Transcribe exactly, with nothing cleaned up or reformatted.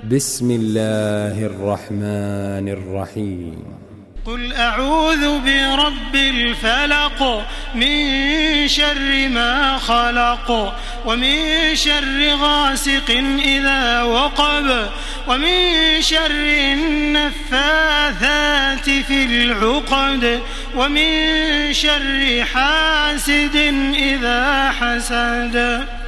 بسم الله الرحمن الرحيم قل أعوذ برب الفلق من شر ما خلق ومن شر غاسق إذا وقب ومن شر النفاثات في العقد ومن شر حاسد إذا حسد.